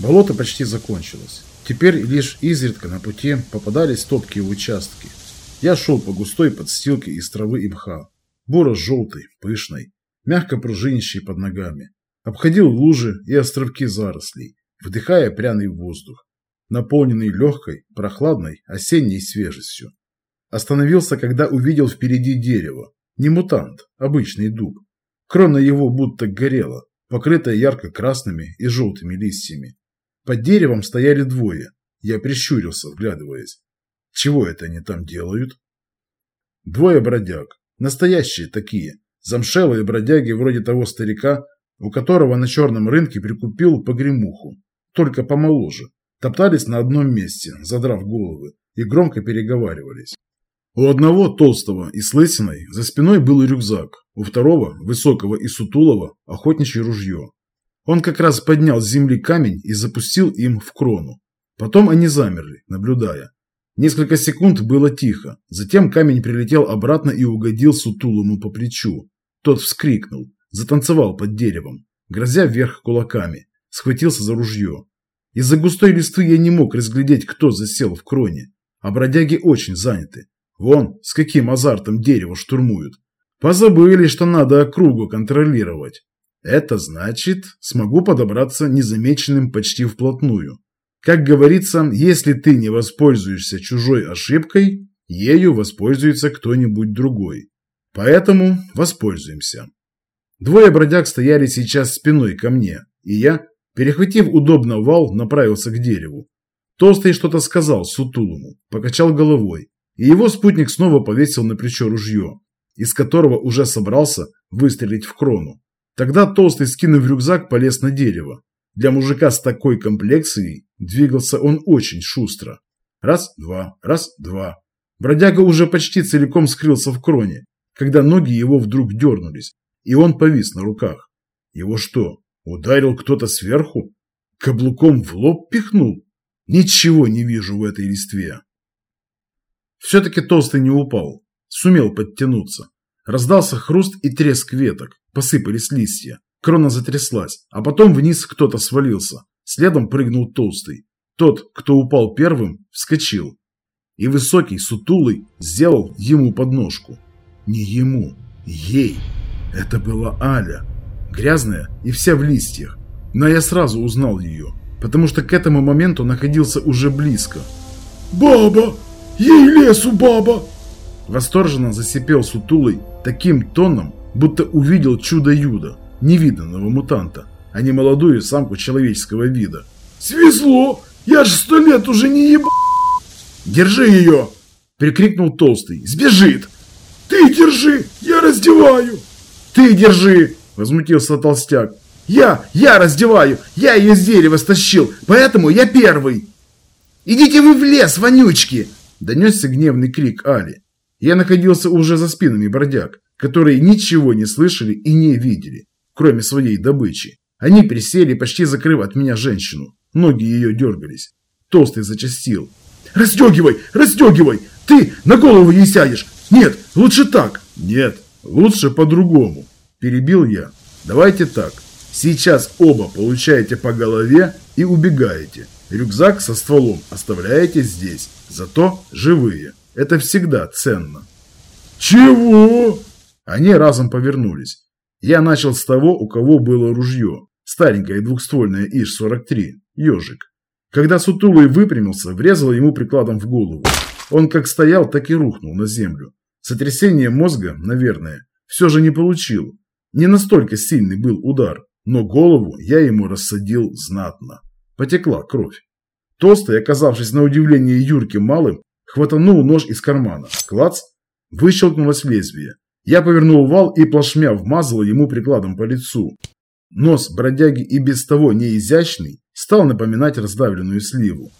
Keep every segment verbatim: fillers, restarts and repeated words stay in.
Болото почти закончилось. Теперь лишь изредка на пути попадались топкие участки. Я шел по густой подстилке из травы и мха, буро-желтой, пышной, мягко пружинящей под ногами. Обходил лужи и островки зарослей, вдыхая пряный воздух, наполненный легкой, прохладной осенней свежестью. Остановился, когда увидел впереди дерево. Не мутант, обычный дуб. Крона его будто горела, покрытая ярко-красными и желтыми листьями. Под деревом стояли двое. Я прищурился, вглядываясь. Чего это они там делают? Двое бродяг. Настоящие такие. Замшелые бродяги вроде того старика, у которого на черном рынке прикупил погремуху. Только помоложе. Топтались на одном месте, задрав головы, и громко переговаривались. У одного, толстого и с лысиной, за спиной был рюкзак. У второго, высокого и сутулого, охотничье ружье. Он как раз поднял с земли камень и запустил им в крону. Потом они замерли, наблюдая. Несколько секунд было тихо. Затем камень прилетел обратно и угодил сутулому по плечу. Тот вскрикнул, затанцевал под деревом, грозя вверх кулаками, схватился за ружье. Из-за густой листвы я не мог разглядеть, кто засел в кроне. А бродяги очень заняты. Вон, с каким азартом дерево штурмуют. Позабыли, что надо округу контролировать. Это значит, смогу подобраться незамеченным почти вплотную. Как говорится, если ты не воспользуешься чужой ошибкой, ею воспользуется кто-нибудь другой. Поэтому воспользуемся. Двое бродяг стояли сейчас спиной ко мне, и я, перехватив удобно вал, направился к дереву. Толстый что-то сказал сутулому, покачал головой, и его спутник снова повесил на плечо ружье, из которого уже собрался выстрелить в крону. Тогда Толстый, скинув рюкзак, полез на дерево. Для мужика с такой комплекцией двигался он очень шустро. Раз, два, раз, два. Бродяга уже почти целиком скрылся в кроне, когда ноги его вдруг дернулись, и он повис на руках. Его что, ударил кто-то сверху? Каблуком в лоб пихнул? Ничего не вижу в этой листве. Все-таки Толстый не упал, сумел подтянуться. Раздался хруст и треск веток, посыпались листья. Крона затряслась, а потом вниз кто-то свалился. Следом прыгнул Толстый. Тот, кто упал первым, вскочил. И высокий, сутулый, сделал ему подножку. Не ему, ей. Это была Аля. Грязная и вся в листьях. Но я сразу узнал ее, потому что к этому моменту находился уже близко. «Баба! Ей лесу, баба!» Восторженно засипел сутулый таким тоном, будто увидел чудо-юдо, невиданного мутанта, а не молодую самку человеческого вида. «Свезло! Я ж сто лет уже не еба...» «Держи ее!» – прикрикнул Толстый. «Сбежит!» «Ты держи! Я раздеваю!» «Ты держи!» – возмутился толстяк. «Я! Я раздеваю! Я ее с дерева стащил! Поэтому я первый!» «Идите вы в лес, вонючки!» – донесся гневный крик Али. Я находился уже за спинами бродяг, которые ничего не слышали и не видели, кроме своей добычи. Они присели, почти закрыв от меня женщину. Ноги ее дергались. Толстый зачастил. «Расстегивай! Расстегивай! Ты на голову ей сядешь! Нет, лучше так!» «Нет, лучше по-другому!» – перебил я. «Давайте так. Сейчас оба получаете по голове и убегаете. Рюкзак со стволом оставляете здесь. Зато живые. Это всегда ценно». «Чего?» Они разом повернулись. Я начал с того, у кого было ружье. Старенькое двухствольное ИШ сорок три. Ежик. Когда сутулый выпрямился, врезал ему прикладом в голову. Он как стоял, так и рухнул на землю. Сотрясение мозга, наверное, все же не получил. Не настолько сильный был удар, но голову я ему рассадил знатно. Потекла кровь. Толстый, оказавшись на удивление Юрке малым, хватанул нож из кармана. Клац! Выщелкнулось лезвие. Я повернул вал и плашмя вмазал ему прикладом по лицу. Нос бродяги и без того неизящный стал напоминать раздавленную сливу.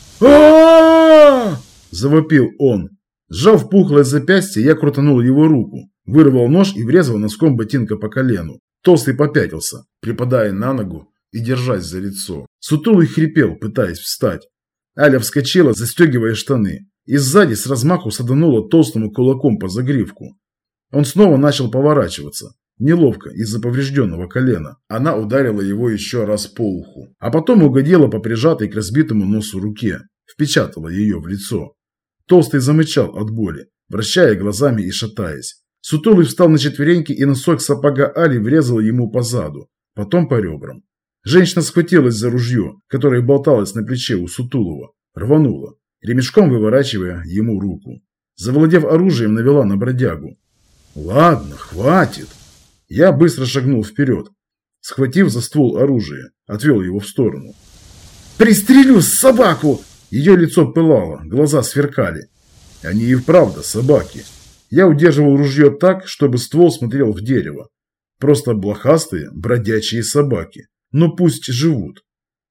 а завопил он. Сжав пухлое запястье, я крутанул его руку, вырвал нож и врезал носком ботинка по колену. Толстый попятился, припадая на ногу и держась за лицо. Сутулый хрипел, пытаясь встать. Аля вскочила, застегивая штаны, и сзади с размаху саданула Толстому кулаком по загривку. Он снова начал поворачиваться. Неловко из-за поврежденного колена. Она ударила его еще раз по уху, а потом угодила по прижатой к разбитому носу руке, впечатала ее в лицо. Толстый замычал от боли, вращая глазами и шатаясь. Сутулый встал на четвереньки, и носок сапога Али врезал ему по заду, потом по ребрам. Женщина схватилась за ружье, которое болталось на плече у Сутулова, рванула, ремешком выворачивая ему руку. Завладев оружием, навела на бродягу. «Ладно, хватит!» Я быстро шагнул вперед, схватив за ствол оружия, отвел его в сторону. «Пристрелю собаку!» Ее лицо пылало, глаза сверкали. Они и вправду собаки. Я удерживал ружье так, чтобы ствол смотрел в дерево. Просто блохастые, бродячие собаки. Но пусть живут.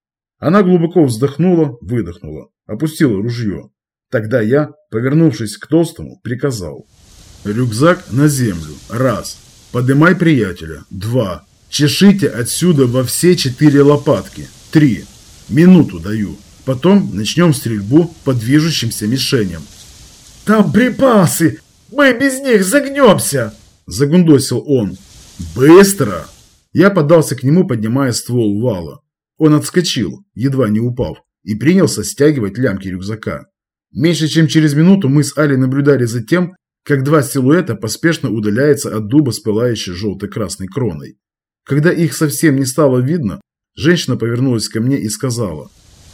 Она глубоко вздохнула, выдохнула, опустила ружье. Тогда я, повернувшись к толстому, приказал. «Рюкзак на землю. Раз. Подымай приятеля. Два. Чешите отсюда во все четыре лопатки. Три. Минуту даю. Потом начнем стрельбу по движущимся мишеням». «Там припасы! Мы без них загнемся!» Загундосил он. «Быстро!» Я подался к нему, поднимая ствол вала. Он отскочил, едва не упав, и принялся стягивать лямки рюкзака. Меньше чем через минуту мы с Али наблюдали за тем, как два силуэта поспешно удаляются от дуба с пылающей желто-красной кроной. Когда их совсем не стало видно, женщина повернулась ко мне и сказала: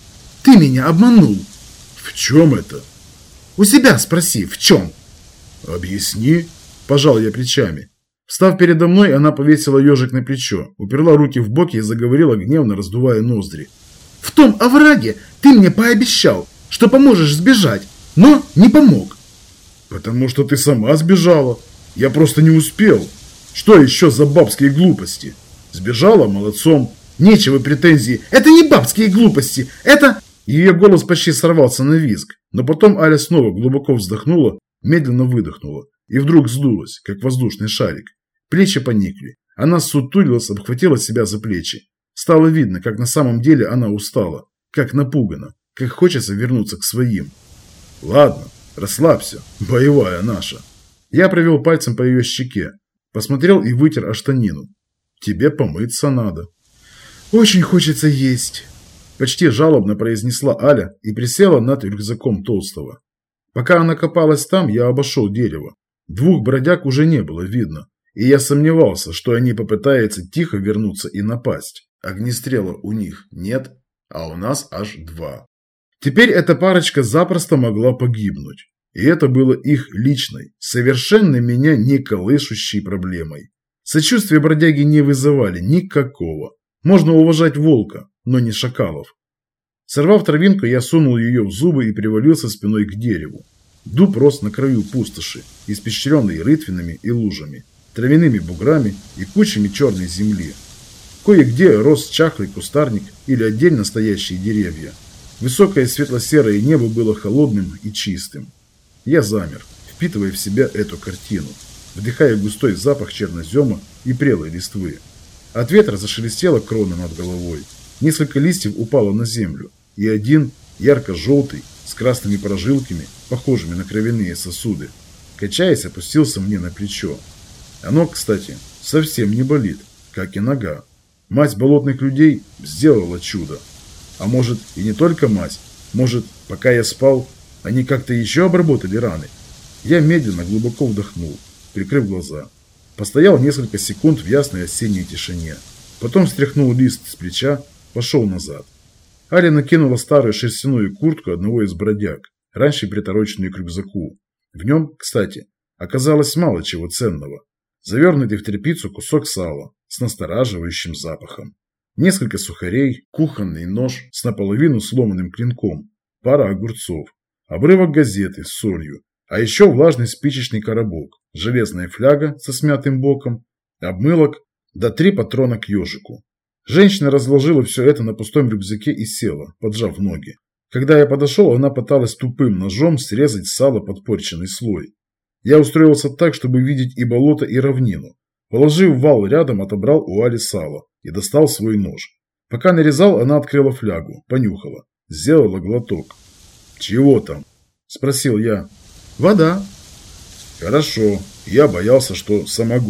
«Ты меня обманул!» «В чем это?» «У себя спроси, в чем?» «Объясни», – пожал я плечами. Встав передо мной, она повесила ежик на плечо, уперла руки в боки и заговорила, гневно раздувая ноздри. «В том овраге ты мне пообещал, что поможешь сбежать, но не помог». «Потому что ты сама сбежала. Я просто не успел. Что еще за бабские глупости? Сбежала, молодцом. Нечего претензии. Это не бабские глупости, это...» Ее голос почти сорвался на визг, но потом Аля снова глубоко вздохнула, медленно выдохнула и вдруг сдулась, как воздушный шарик. Плечи поникли. Она ссутулилась, обхватила себя за плечи. Стало видно, как на самом деле она устала, как напугана, как хочется вернуться к своим. «Ладно, расслабься, боевая наша». Я провел пальцем по ее щеке, посмотрел и вытер о штанину. «Тебе помыться надо». «Очень хочется есть», – почти жалобно произнесла Аля и присела над рюкзаком толстого. Пока она копалась там, я обошел дерево. Двух бродяг уже не было видно, и я сомневался, что они попытаются тихо вернуться и напасть. Огнестрела у них нет, а у нас аж два. Теперь эта парочка запросто могла погибнуть. И это было их личной, совершенно меня не колышущей проблемой. Сочувствия бродяги не вызывали никакого. Можно уважать волка, но не шакалов. Сорвав травинку, я сунул ее в зубы и привалился спиной к дереву. Дуб рос на краю пустоши, испещренный рытвинами и лужами, травяными буграми и кучами черной земли. Кое-где рос чахлый кустарник или отдельно стоящие деревья. Высокое светло-серое небо было холодным и чистым. Я замер, впитывая в себя эту картину, вдыхая густой запах чернозема и прелой листвы. От ветра зашелестела крона над головой. Несколько листьев упало на землю, и один, ярко-желтый, с красными прожилками, похожими на кровяные сосуды, качаясь, опустился мне на плечо. Оно, кстати, совсем не болит, как и нога. Мать болотных людей сделала чудо. А может, и не только мать. Может, пока я спал, они как-то еще обработали раны. Я медленно, глубоко вдохнул, прикрыв глаза. Постоял несколько секунд в ясной осенней тишине. Потом стряхнул лист с плеча, пошел назад. Аля накинула старую шерстяную куртку одного из бродяг, раньше притороченную к рюкзаку. В нем, кстати, оказалось мало чего ценного. Завернутый в тряпицу кусок сала с настораживающим запахом. Несколько сухарей, кухонный нож с наполовину сломанным клинком, пара огурцов, обрывок газеты с солью, а еще влажный спичечный коробок, железная фляга со смятым боком, обмылок, да три патрона к ежику. Женщина разложила все это на пустом рюкзаке и села, поджав ноги. Когда я подошел, она пыталась тупым ножом срезать с сала подпорченный слой. Я устроился так, чтобы видеть и болото, и равнину. Положив вал рядом, отобрал у Али сало и достал свой нож. Пока нарезал, она открыла флягу, понюхала, сделала глоток. «Чего там?» – спросил я. «Вода». «Хорошо, я боялся, что самогон.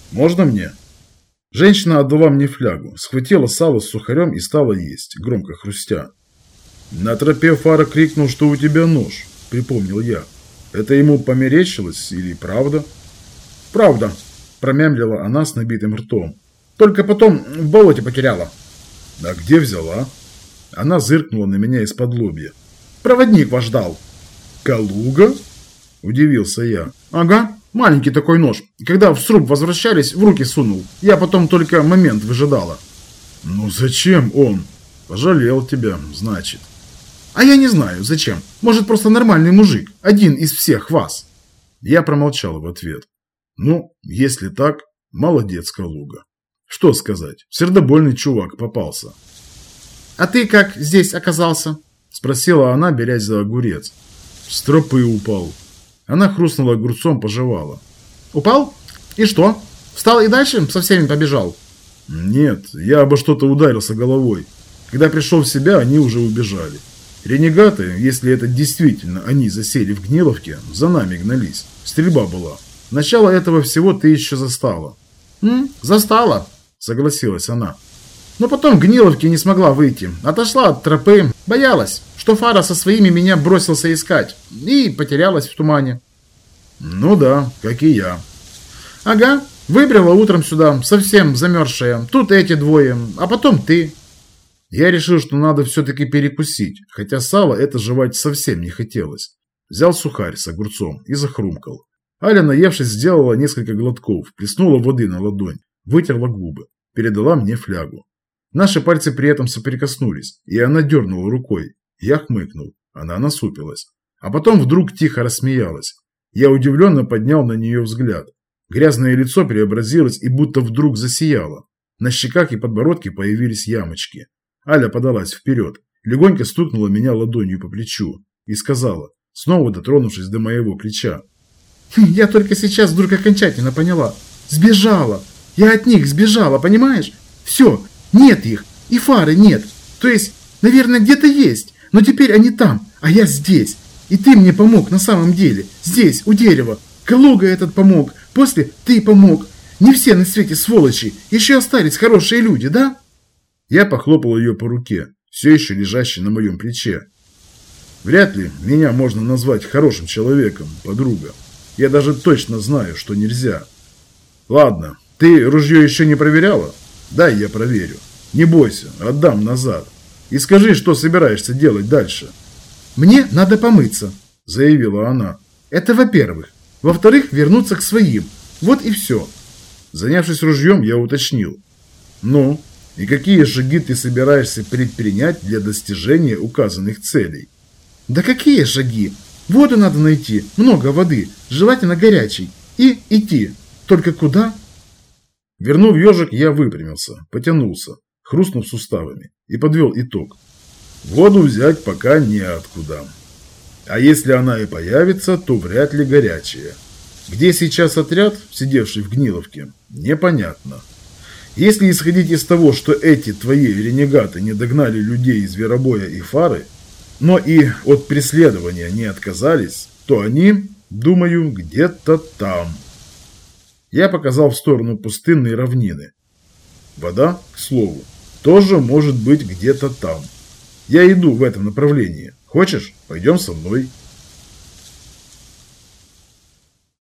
Можно мне?» Женщина отдала мне флягу, схватила сало с сухарем и стала есть, громко хрустя. «На тропе Фара крикнул, что у тебя нож», — припомнил я. «Это ему померещилось или правда?» «Правда», — промямлила она с набитым ртом. «Только потом в болоте потеряла». «А где взяла?» Она зыркнула на меня из-под лобья. «Проводник вас ждал». «Калуга?» – удивился я. «Ага, маленький такой нож. Когда в сруб возвращались, в руки сунул. Я потом только момент выжидала». «Ну зачем он?» «Пожалел тебя, значит». «А я не знаю, зачем. Может, просто нормальный мужик. Один из всех вас». Я промолчал в ответ. «Ну, если так, молодец, Калуга. Что сказать, сердобольный чувак попался». «А ты как здесь оказался?» – спросила она, берясь за огурец. «С тропы упал». Она хрустнула огурцом, пожевала. «Упал? И что? Встал и дальше со всеми побежал?» «Нет, я обо что-то ударился головой. Когда пришел в себя, они уже убежали. Ренегаты, если это действительно они засели в Гниловке, за нами гнались. Стрельба была. Начало этого всего ты еще застала». «М, застала», – согласилась она. Но потом в Гниловке не смогла выйти. Отошла от тропы. Боялась, что Фара со своими меня бросился искать. И потерялась в тумане. «Ну да, как и я». «Ага, выбрала утром сюда, совсем замерзшая. Тут эти двое, а потом ты». Я решил, что надо все-таки перекусить, хотя сало это жевать совсем не хотелось. Взял сухарь с огурцом и захрумкал. Аля, наевшись, сделала несколько глотков, плеснула воды на ладонь, вытерла губы, передала мне флягу. Наши пальцы при этом соприкоснулись, и она дернула рукой. Я хмыкнул, она насупилась. А потом вдруг тихо рассмеялась. Я удивленно поднял на нее взгляд. Грязное лицо преобразилось и будто вдруг засияло. На щеках и подбородке появились ямочки. Аля подалась вперед, легонько стукнула меня ладонью по плечу и сказала, снова дотронувшись до моего плеча. «Я только сейчас вдруг окончательно поняла. Сбежала. Я от них сбежала, понимаешь? Все. Нет их, и Фары нет. То есть, наверное, где-то есть, но теперь они там, а я здесь. И ты мне помог на самом деле, здесь, у дерева. Калуга этот помог, после ты помог. Не все на свете сволочи, еще остались хорошие люди, да?» Я похлопал ее по руке, все еще лежащей на моем плече. «Вряд ли меня можно назвать хорошим человеком, подруга. Я даже точно знаю, что нельзя. Ладно, ты ружье еще не проверяла? Дай я проверю. Не бойся, отдам назад. И скажи, что собираешься делать дальше». «Мне надо помыться», – заявила она. «Это во-первых. Во-вторых, вернуться к своим. Вот и все». Занявшись ружьем, я уточнил. «Ну, и какие шаги ты собираешься предпринять для достижения указанных целей?» «Да какие шаги? Воду надо найти, много воды, желательно горячей. И идти. Только куда?» Вернув ежик, я выпрямился, потянулся, хрустнув суставами, и подвел итог. Воду взять пока неоткуда. А если она и появится, то вряд ли горячая. Где сейчас отряд, сидевший в Гниловке, непонятно. Если исходить из того, что эти твои ренегаты не догнали людей из Зверобоя и Фары, но и от преследования не отказались, то они, думаю, где-то там. Я показал в сторону пустынной равнины. Вода, к слову, тоже может быть где-то там. Я иду в этом направлении. Хочешь, пойдем со мной.